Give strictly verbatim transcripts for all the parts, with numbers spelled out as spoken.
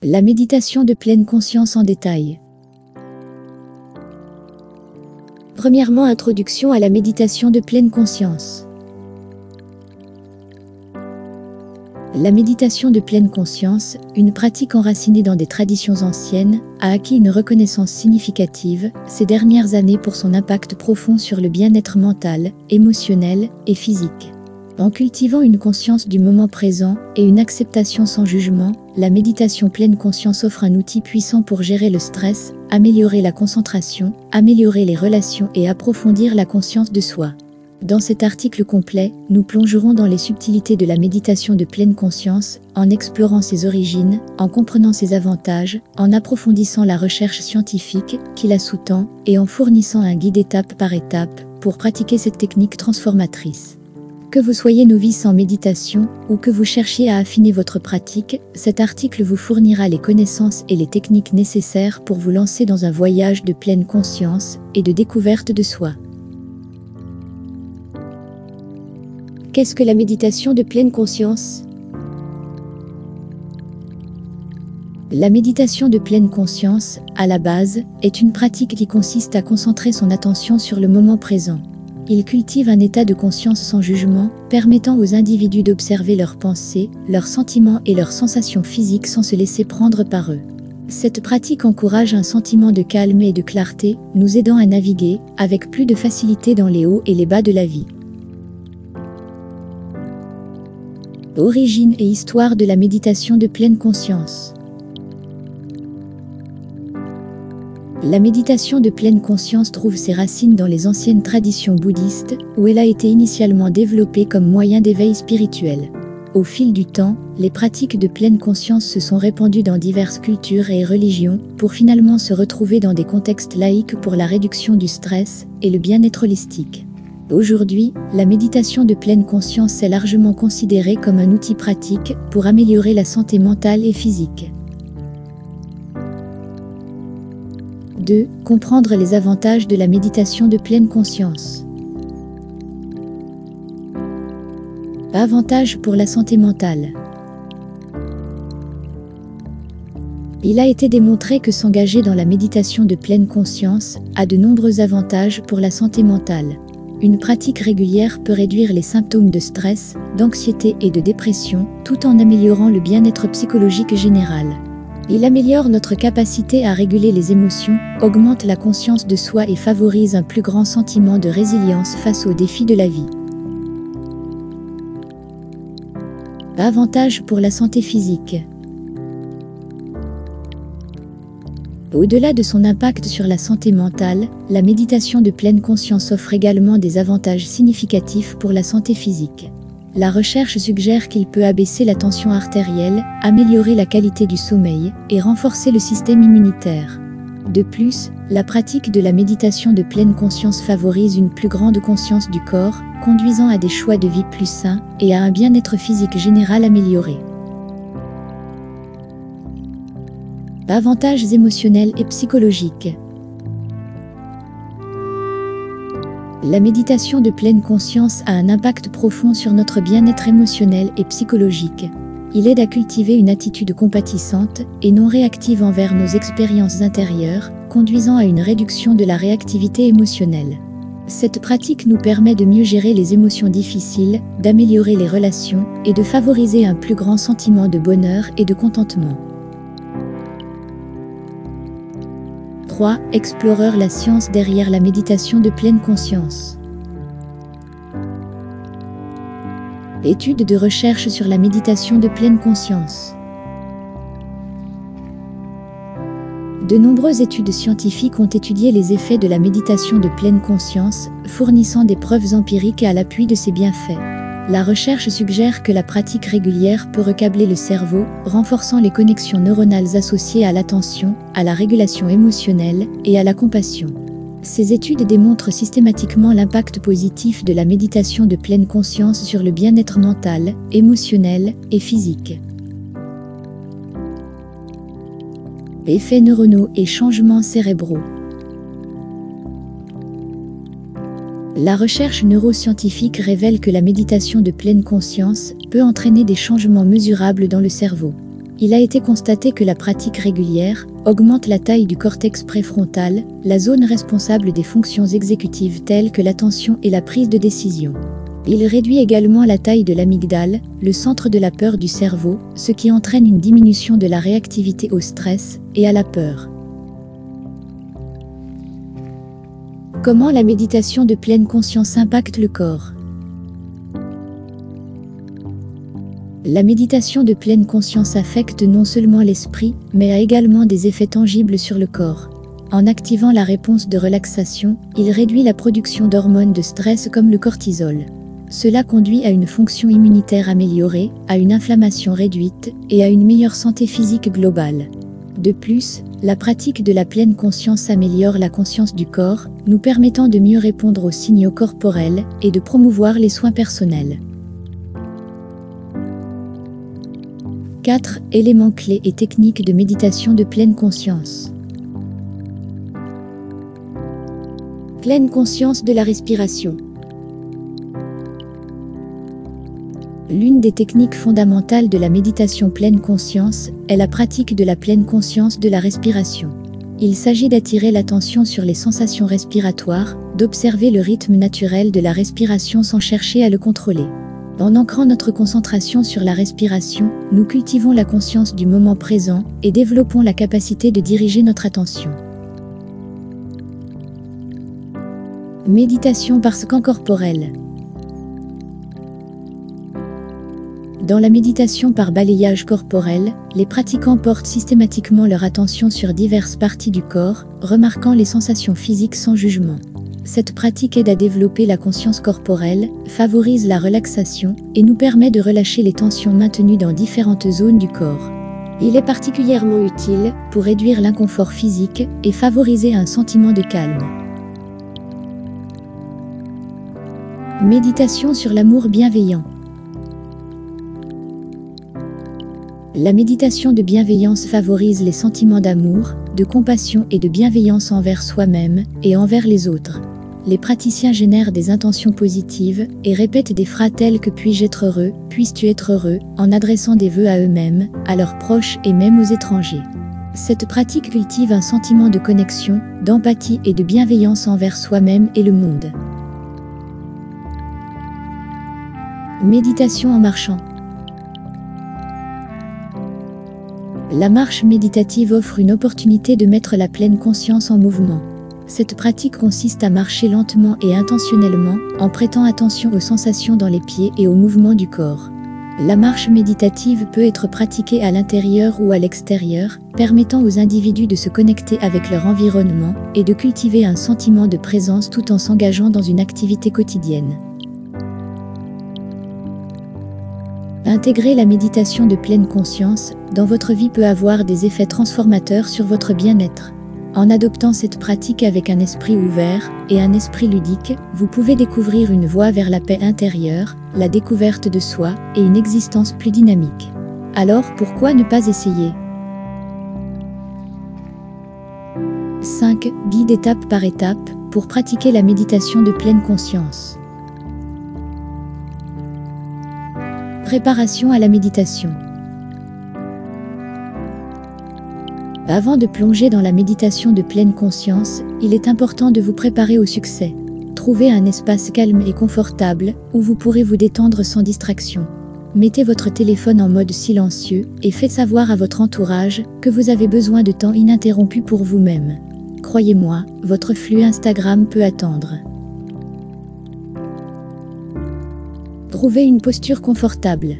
La méditation de pleine conscience en détail. Premièrement, introduction à la méditation de pleine conscience. La méditation de pleine conscience, une pratique enracinée dans des traditions anciennes, a acquis une reconnaissance significative ces dernières années pour son impact profond sur le bien-être mental, émotionnel et physique. En cultivant une conscience du moment présent et une acceptation sans jugement, la méditation pleine conscience offre un outil puissant pour gérer le stress, améliorer la concentration, améliorer les relations et approfondir la conscience de soi. Dans cet article complet, nous plongerons dans les subtilités de la méditation de pleine conscience, en explorant ses origines, en comprenant ses avantages, en approfondissant la recherche scientifique qui la sous-tend et en fournissant un guide étape par étape pour pratiquer cette technique transformatrice. Que vous soyez novice en méditation ou que vous cherchiez à affiner votre pratique, cet article vous fournira les connaissances et les techniques nécessaires pour vous lancer dans un voyage de pleine conscience et de découverte de soi. Qu'est-ce que la méditation de pleine conscience ? La méditation de pleine conscience, à la base, est une pratique qui consiste à concentrer son attention sur le moment présent. Il cultive un état de conscience sans jugement, permettant aux individus d'observer leurs pensées, leurs sentiments et leurs sensations physiques sans se laisser prendre par eux. Cette pratique encourage un sentiment de calme et de clarté, nous aidant à naviguer, avec plus de facilité dans les hauts et les bas de la vie. Origine et histoire de la méditation de pleine conscience. La méditation de pleine conscience trouve ses racines dans les anciennes traditions bouddhistes, où elle a été initialement développée comme moyen d'éveil spirituel. Au fil du temps, les pratiques de pleine conscience se sont répandues dans diverses cultures et religions, pour finalement se retrouver dans des contextes laïques pour la réduction du stress et le bien-être holistique. Aujourd'hui, la méditation de pleine conscience est largement considérée comme un outil pratique pour améliorer la santé mentale et physique. deux. Comprendre les avantages de la méditation de pleine conscience. Avantages pour la santé mentale. Il a été démontré que s'engager dans la méditation de pleine conscience a de nombreux avantages pour la santé mentale. Une pratique régulière peut réduire les symptômes de stress, d'anxiété et de dépression, tout en améliorant le bien-être psychologique général. Il améliore notre capacité à réguler les émotions, augmente la conscience de soi et favorise un plus grand sentiment de résilience face aux défis de la vie. Avantages pour la santé physique. Au-delà de son impact sur la santé mentale, la méditation de pleine conscience offre également des avantages significatifs pour la santé physique. La recherche suggère qu'il peut abaisser la tension artérielle, améliorer la qualité du sommeil et renforcer le système immunitaire. De plus, la pratique de la méditation de pleine conscience favorise une plus grande conscience du corps, conduisant à des choix de vie plus sains et à un bien-être physique général amélioré. Avantages émotionnels et psychologiques. La méditation de pleine conscience a un impact profond sur notre bien-être émotionnel et psychologique. Il aide à cultiver une attitude compatissante et non réactive envers nos expériences intérieures, conduisant à une réduction de la réactivité émotionnelle. Cette pratique nous permet de mieux gérer les émotions difficiles, d'améliorer les relations et de favoriser un plus grand sentiment de bonheur et de contentement. trois. Explorer la science derrière la méditation de pleine conscience. Études de recherche sur la méditation de pleine conscience. De nombreuses études scientifiques ont étudié les effets de la méditation de pleine conscience, fournissant des preuves empiriques à l'appui de ses bienfaits. La recherche suggère que la pratique régulière peut recabler le cerveau, renforçant les connexions neuronales associées à l'attention, à la régulation émotionnelle et à la compassion. Ces études démontrent systématiquement l'impact positif de la méditation de pleine conscience sur le bien-être mental, émotionnel et physique. Effets neuronaux et changements cérébraux. La recherche neuroscientifique révèle que la méditation de pleine conscience peut entraîner des changements mesurables dans le cerveau. Il a été constaté que la pratique régulière augmente la taille du cortex préfrontal, la zone responsable des fonctions exécutives telles que l'attention et la prise de décision. Il réduit également la taille de l'amygdale, le centre de la peur du cerveau, ce qui entraîne une diminution de la réactivité au stress et à la peur. Comment la méditation de pleine conscience impacte le corps ? La méditation de pleine conscience affecte non seulement l'esprit, mais a également des effets tangibles sur le corps. En activant la réponse de relaxation, il réduit la production d'hormones de stress comme le cortisol. Cela conduit à une fonction immunitaire améliorée, à une inflammation réduite et à une meilleure santé physique globale. De plus, la pratique de la pleine conscience améliore la conscience du corps, nous permettant de mieux répondre aux signaux corporels et de promouvoir les soins personnels. quatre éléments clés et techniques de méditation de pleine conscience. Pleine conscience de la respiration. L'une des techniques fondamentales de la méditation pleine conscience est la pratique de la pleine conscience de la respiration. Il s'agit d'attirer l'attention sur les sensations respiratoires, d'observer le rythme naturel de la respiration sans chercher à le contrôler. En ancrant notre concentration sur la respiration, nous cultivons la conscience du moment présent et développons la capacité de diriger notre attention. Méditation par scan corporel. Dans la méditation par balayage corporel, les pratiquants portent systématiquement leur attention sur diverses parties du corps, remarquant les sensations physiques sans jugement. Cette pratique aide à développer la conscience corporelle, favorise la relaxation et nous permet de relâcher les tensions maintenues dans différentes zones du corps. Il est particulièrement utile pour réduire l'inconfort physique et favoriser un sentiment de calme. Méditation sur l'amour bienveillant. La méditation de bienveillance favorise les sentiments d'amour, de compassion et de bienveillance envers soi-même et envers les autres. Les praticiens génèrent des intentions positives et répètent des phrases telles que « puis-je être heureux, puisses-tu être heureux » en adressant des vœux à eux-mêmes, à leurs proches et même aux étrangers. Cette pratique cultive un sentiment de connexion, d'empathie et de bienveillance envers soi-même et le monde. Méditation en marchant. La marche méditative offre une opportunité de mettre la pleine conscience en mouvement. Cette pratique consiste à marcher lentement et intentionnellement, en prêtant attention aux sensations dans les pieds et aux mouvements du corps. La marche méditative peut être pratiquée à l'intérieur ou à l'extérieur, permettant aux individus de se connecter avec leur environnement et de cultiver un sentiment de présence tout en s'engageant dans une activité quotidienne. Intégrer la méditation de pleine conscience dans votre vie peut avoir des effets transformateurs sur votre bien-être. En adoptant cette pratique avec un esprit ouvert et un esprit ludique, vous pouvez découvrir une voie vers la paix intérieure, la découverte de soi et une existence plus dynamique. Alors pourquoi ne pas essayer ? cinq Guide étape par étape pour pratiquer la méditation de pleine conscience. Préparation à la méditation. Avant de plonger dans la méditation de pleine conscience, il est important de vous préparer au succès. Trouvez un espace calme et confortable où vous pourrez vous détendre sans distraction. Mettez votre téléphone en mode silencieux et faites savoir à votre entourage que vous avez besoin de temps ininterrompu pour vous-même. Croyez-moi, votre flux Instagram peut attendre. Trouvez une posture confortable.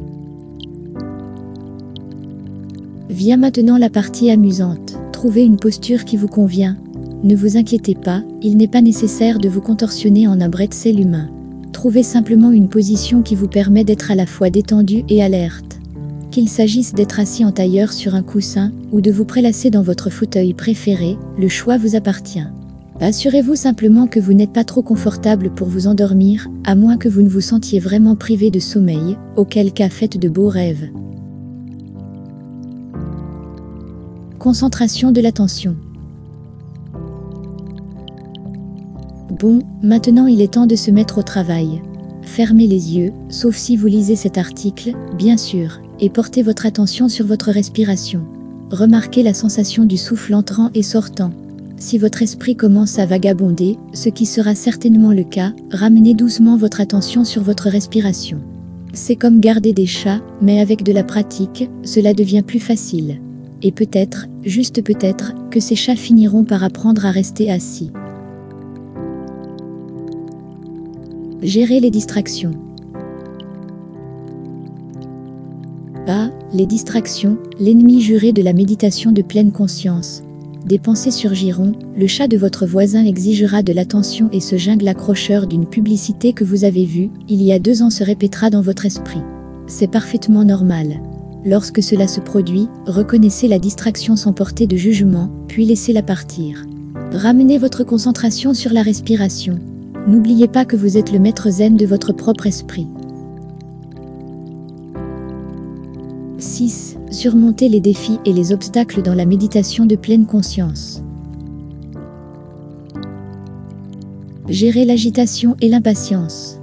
Vient maintenant la partie amusante. Trouvez une posture qui vous convient. Ne vous inquiétez pas, il n'est pas nécessaire de vous contorsionner en un bretzel humain. Trouvez simplement une position qui vous permet d'être à la fois détendu et alerte. Qu'il s'agisse d'être assis en tailleur sur un coussin ou de vous prélasser dans votre fauteuil préféré, le choix vous appartient. Assurez-vous simplement que vous n'êtes pas trop confortable pour vous endormir, à moins que vous ne vous sentiez vraiment privé de sommeil, auquel cas faites de beaux rêves. Concentration de l'attention. Bon, maintenant il est temps de se mettre au travail. Fermez les yeux, sauf si vous lisez cet article, bien sûr. et portez votre attention sur votre respiration. Remarquez la sensation du souffle entrant et sortant. Si votre esprit commence à vagabonder, ce qui sera certainement le cas, ramenez doucement votre attention sur votre respiration. C'est comme garder des chats, mais avec de la pratique, cela devient plus facile. Et peut-être, juste peut-être, que ces chats finiront par apprendre à rester assis. Gérez les distractions. Ah, les distractions, l'ennemi juré de la méditation de pleine conscience. Des pensées surgiront, le chat de votre voisin exigera de l'attention et ce jungle accrocheur d'une publicité que vous avez vue, il y a deux ans se répétera dans votre esprit. C'est parfaitement normal. Lorsque cela se produit, reconnaissez la distraction sans porter de jugement, puis laissez-la partir. Ramenez votre concentration sur la respiration. N'oubliez pas que vous êtes le maître zen de votre propre esprit. six. Surmonter les défis et les obstacles dans la méditation de pleine conscience. Gérer l'agitation et l'impatience.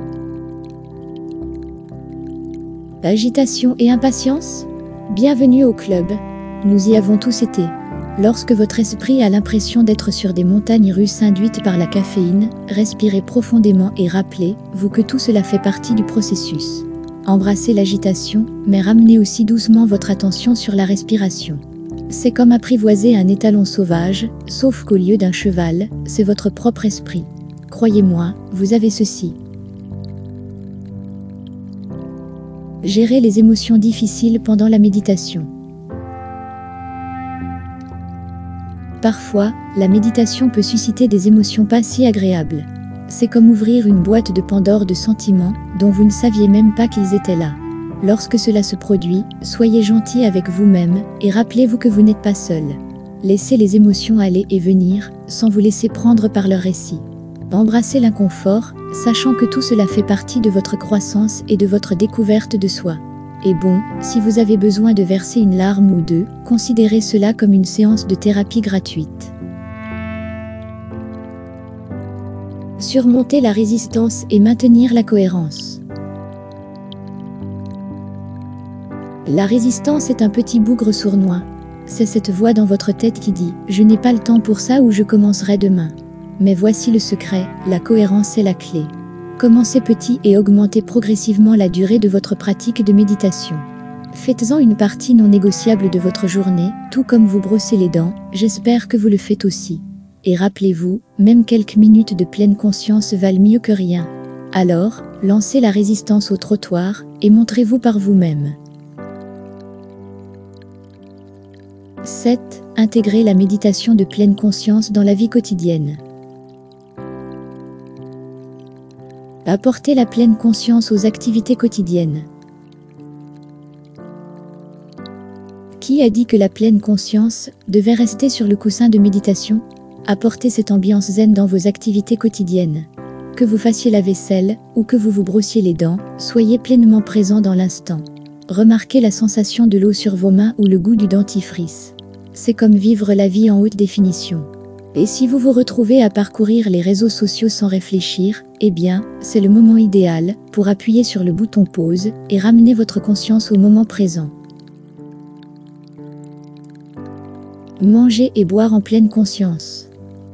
Agitation et impatience ? Bienvenue au club. Nous y avons tous été. Lorsque votre esprit a l'impression d'être sur des montagnes russes induites par la caféine, respirez profondément et rappelez-vous que tout cela fait partie du processus. Embrassez l'agitation, mais ramenez aussi doucement votre attention sur la respiration. C'est comme apprivoiser un étalon sauvage, sauf qu'au lieu d'un cheval, c'est votre propre esprit. Croyez-moi, vous avez ceci. Gérer les émotions difficiles pendant la méditation. Parfois, la méditation peut susciter des émotions pas si agréables. C'est comme ouvrir une boîte de Pandore de sentiments dont vous ne saviez même pas qu'ils étaient là. Lorsque cela se produit, soyez gentil avec vous-même et rappelez-vous que vous n'êtes pas seul. Laissez les émotions aller et venir, sans vous laisser prendre par leur récit. Embrassez l'inconfort, sachant que tout cela fait partie de votre croissance et de votre découverte de soi. Et bon, si vous avez besoin de verser une larme ou deux, considérez cela comme une séance de thérapie gratuite. Surmonter la résistance et maintenir la cohérence. La résistance est un petit bougre sournois. C'est cette voix dans votre tête qui dit « Je n'ai pas le temps pour ça » ou « Je commencerai demain ». Mais voici le secret, la cohérence est la clé. Commencez petit et augmentez progressivement la durée de votre pratique de méditation. Faites-en une partie non négociable de votre journée, tout comme vous brossez les dents, j'espère que vous le faites aussi. Et rappelez-vous, même quelques minutes de pleine conscience valent mieux que rien. Alors, lancez la résistance au trottoir, et montrez-vous par vous-même. sept. Intégrer la méditation de pleine conscience dans la vie quotidienne. Apporter la pleine conscience aux activités quotidiennes. Qui a dit que la pleine conscience devait rester sur le coussin de méditation ? Apportez cette ambiance zen dans vos activités quotidiennes. Que vous fassiez la vaisselle ou que vous vous brossiez les dents, soyez pleinement présent dans l'instant. Remarquez la sensation de l'eau sur vos mains ou le goût du dentifrice. C'est comme vivre la vie en haute définition. Et si vous vous retrouvez à parcourir les réseaux sociaux sans réfléchir, eh bien, c'est le moment idéal pour appuyer sur le bouton pause et ramener votre conscience au moment présent. Manger et boire en pleine conscience.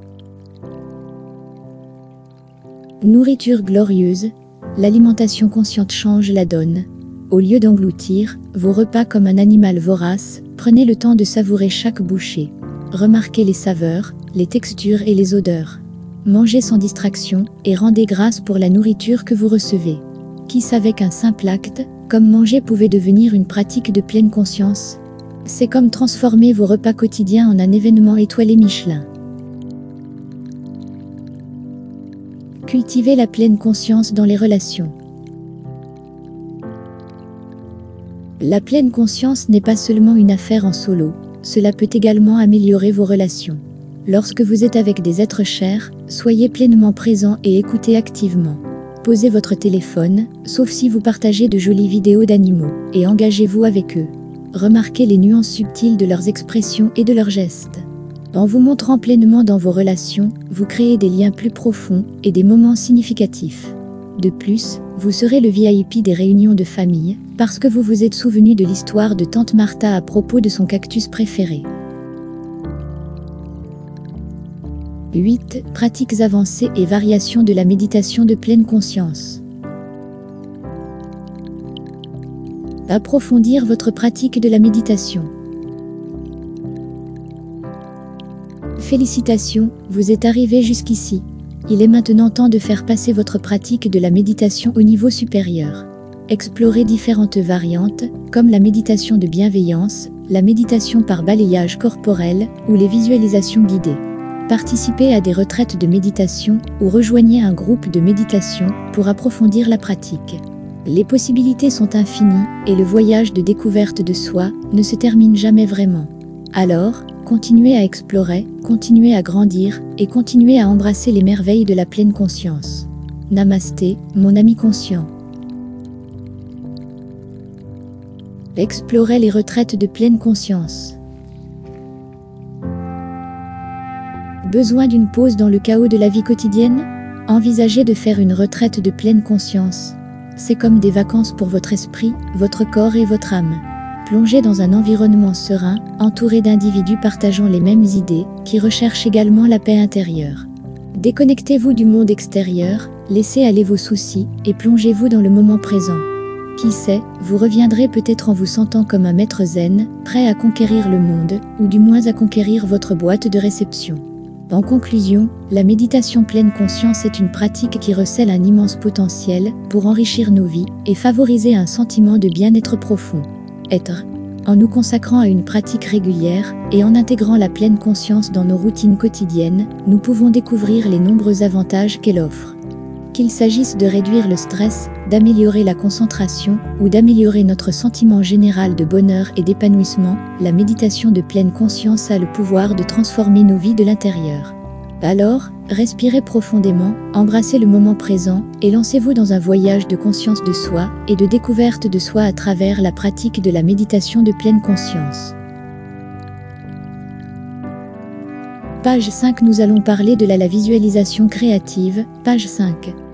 Nourriture glorieuse, l'alimentation consciente change la donne. Au lieu d'engloutir vos repas comme un animal vorace, prenez le temps de savourer chaque bouchée. Remarquez les saveurs, les textures et les odeurs. Mangez sans distraction et rendez grâce pour la nourriture que vous recevez. Qui savait qu'un simple acte, comme manger, pouvait devenir une pratique de pleine conscience ? C'est comme transformer vos repas quotidiens en un événement étoilé Michelin. Cultivez la pleine conscience dans les relations. La pleine conscience n'est pas seulement une affaire en solo, cela peut également améliorer vos relations. Lorsque vous êtes avec des êtres chers, soyez pleinement présent et écoutez activement. Posez votre téléphone, sauf si vous partagez de jolies vidéos d'animaux, et engagez-vous avec eux. Remarquez les nuances subtiles de leurs expressions et de leurs gestes. En vous montrant pleinement dans vos relations, vous créez des liens plus profonds et des moments significatifs. De plus, vous serez le V I P des réunions de famille, parce que vous vous êtes souvenu de l'histoire de tante Martha à propos de son cactus préféré. huit. Pratiques avancées et variations de la méditation de pleine conscience. Approfondir votre pratique de la méditation. Félicitations, vous êtes arrivé jusqu'ici. Il est maintenant temps de faire passer votre pratique de la méditation au niveau supérieur. Explorez différentes variantes, comme la méditation de bienveillance, la méditation par balayage corporel ou les visualisations guidées. Participez à des retraites de méditation ou rejoignez un groupe de méditation pour approfondir la pratique. Les possibilités sont infinies et le voyage de découverte de soi ne se termine jamais vraiment. Alors, continuez à explorer, continuez à grandir et continuez à embrasser les merveilles de la pleine conscience. Namasté, mon ami conscient. Explorez les retraites de pleine conscience. Besoin d'une pause dans le chaos de la vie quotidienne? Envisagez de faire une retraite de pleine conscience. C'est comme des vacances pour votre esprit, votre corps et votre âme. Plongez dans un environnement serein, entouré d'individus partageant les mêmes idées, qui recherchent également la paix intérieure. Déconnectez-vous du monde extérieur, laissez aller vos soucis, et plongez-vous dans le moment présent. Qui sait, vous reviendrez peut-être en vous sentant comme un maître zen, prêt à conquérir le monde, ou du moins à conquérir votre boîte de réception. En conclusion, la méditation pleine conscience est une pratique qui recèle un immense potentiel pour enrichir nos vies et favoriser un sentiment de bien-être profond. Être. En nous consacrant à une pratique régulière et en intégrant la pleine conscience dans nos routines quotidiennes, nous pouvons découvrir les nombreux avantages qu'elle offre. Qu'il s'agisse de réduire le stress, d'améliorer la concentration ou d'améliorer notre sentiment général de bonheur et d'épanouissement, la méditation de pleine conscience a le pouvoir de transformer nos vies de l'intérieur. Alors, respirez profondément, embrassez le moment présent et lancez-vous dans un voyage de conscience de soi et de découverte de soi à travers la pratique de la méditation de pleine conscience. Page cinq. Nous allons parler de la, la visualisation créative, page cinq.